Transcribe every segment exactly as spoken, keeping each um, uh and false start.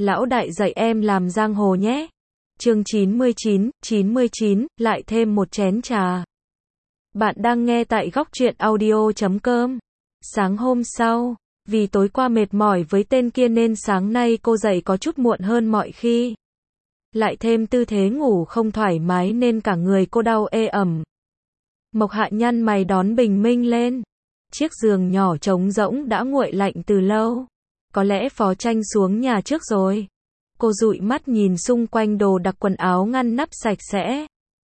Lão đại dạy em làm giang hồ nhé. Chương chín mươi chín, chín mươi chín, lại thêm một chén trà. Bạn đang nghe tại góc truyện audio chấm com. Sáng hôm sau, vì tối qua mệt mỏi với tên kia nên sáng nay cô dậy có chút muộn hơn mọi khi. Lại thêm tư thế ngủ không thoải mái nên cả người cô đau ê ẩm. Mộc Hạ nhăn mày đón bình minh lên. Chiếc giường nhỏ trống rỗng đã nguội lạnh từ lâu. Có lẽ Phó Tranh xuống nhà trước rồi. Cô dụi mắt nhìn xung quanh đồ đặc quần áo ngăn nắp sạch sẽ.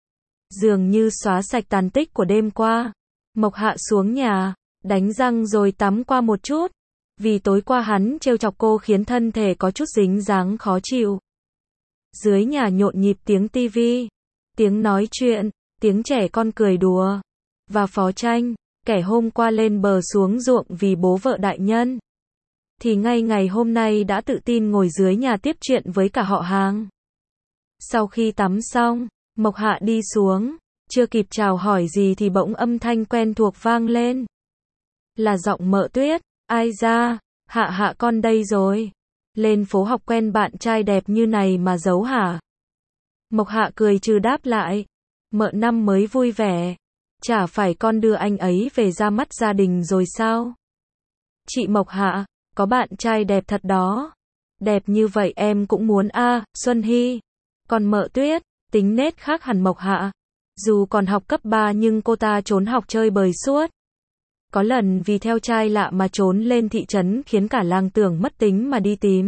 Dường như xóa sạch tàn tích của đêm qua. Mộc Hạ xuống nhà, đánh răng rồi tắm qua một chút. Vì tối qua hắn trêu chọc cô khiến thân thể có chút dính dáng khó chịu. Dưới nhà nhộn nhịp tiếng tivi, tiếng nói chuyện, tiếng trẻ con cười đùa. Và Phó Tranh, kẻ hôm qua lên bờ xuống ruộng vì bố vợ đại nhân, thì ngay ngày hôm nay đã tự tin ngồi dưới nhà tiếp chuyện với cả họ hàng. Sau khi tắm xong, Mộc Hạ đi xuống, chưa kịp chào hỏi gì thì bỗng âm thanh quen thuộc vang lên. Là giọng Mợ Tuyết. Ai ra, Hạ Hạ con đây rồi. Lên phố học quen bạn trai đẹp như này mà giấu hả? Mộc Hạ cười trừ đáp lại. Mợ năm mới vui vẻ. Chả phải con đưa anh ấy về ra mắt gia đình rồi sao? Chị Mộc Hạ, có bạn trai đẹp thật đó. Đẹp như vậy em cũng muốn a. À, Xuân Hy. Còn Mợ Tuyết, tính nết khác hẳn Mộc Hạ. Dù còn học cấp ba nhưng cô ta trốn học chơi bời suốt. Có lần vì theo trai lạ mà trốn lên thị trấn khiến cả làng tưởng mất tính mà đi tìm.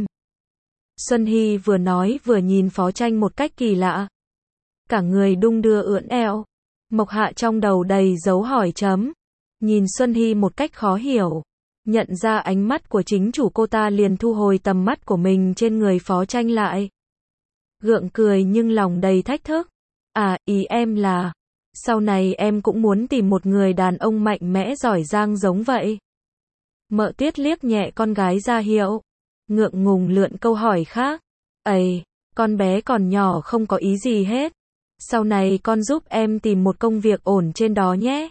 Xuân Hy vừa nói vừa nhìn Phó Tranh một cách kỳ lạ. Cả người đung đưa ưỡn eo. Mộc Hạ trong đầu đầy dấu hỏi chấm. Nhìn Xuân Hy một cách khó hiểu. Nhận ra ánh mắt của chính chủ cô ta liền thu hồi tầm mắt của mình trên người Phó Tranh lại. Gượng cười nhưng lòng đầy thách thức. À, ý em là, sau này em cũng muốn tìm một người đàn ông mạnh mẽ giỏi giang giống vậy. Mợ Tuyết liếc nhẹ con gái ra hiệu. Ngượng ngùng lượn câu hỏi khác. Ây, con bé còn nhỏ không có ý gì hết. Sau này con giúp em tìm một công việc ổn trên đó nhé.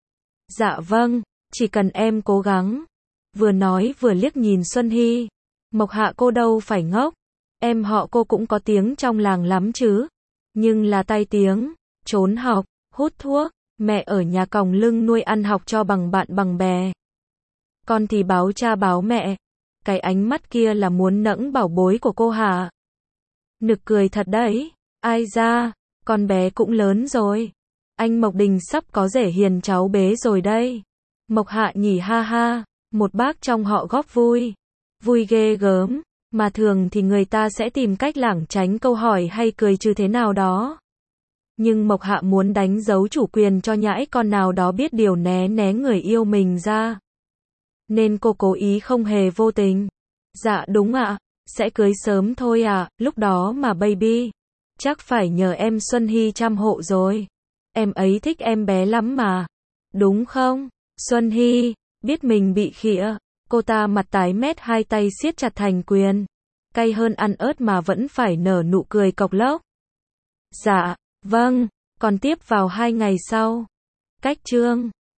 Dạ vâng, chỉ cần em cố gắng. Vừa nói vừa liếc nhìn Xuân Hy. Mộc Hạ cô đâu phải ngốc. Em họ cô cũng có tiếng trong làng lắm chứ. Nhưng là tai tiếng, trốn học, hút thuốc, mẹ ở nhà còng lưng nuôi ăn học cho bằng bạn bằng bè. Con thì báo cha báo mẹ. Cái ánh mắt kia là muốn nẫng bảo bối của cô hả? Nực cười thật đấy. Ai ra, con bé cũng lớn rồi. Anh Mộc Đình sắp có rể hiền cháu bế rồi đây. Mộc Hạ nhỉ ha ha. Một bác trong họ góp vui. Vui ghê gớm. Mà thường thì người ta sẽ tìm cách lảng tránh câu hỏi hay cười trừ thế nào đó. Nhưng Mộc Hạ muốn đánh dấu chủ quyền cho nhãi con nào đó biết điều né né người yêu mình ra. Nên cô cố ý không hề vô tình. Dạ đúng ạ, sẽ cưới sớm thôi à, lúc đó mà baby. Chắc phải nhờ em Xuân Hy chăm hộ rồi. Em ấy thích em bé lắm mà. Đúng không? Xuân Hy, biết mình bị khịa. Cô ta mặt tái mét hai tay siết chặt thành quyền. Cay hơn ăn ớt mà vẫn phải nở nụ cười cộc lốc. Dạ, vâng, còn tiếp vào hai ngày sau. Cách chương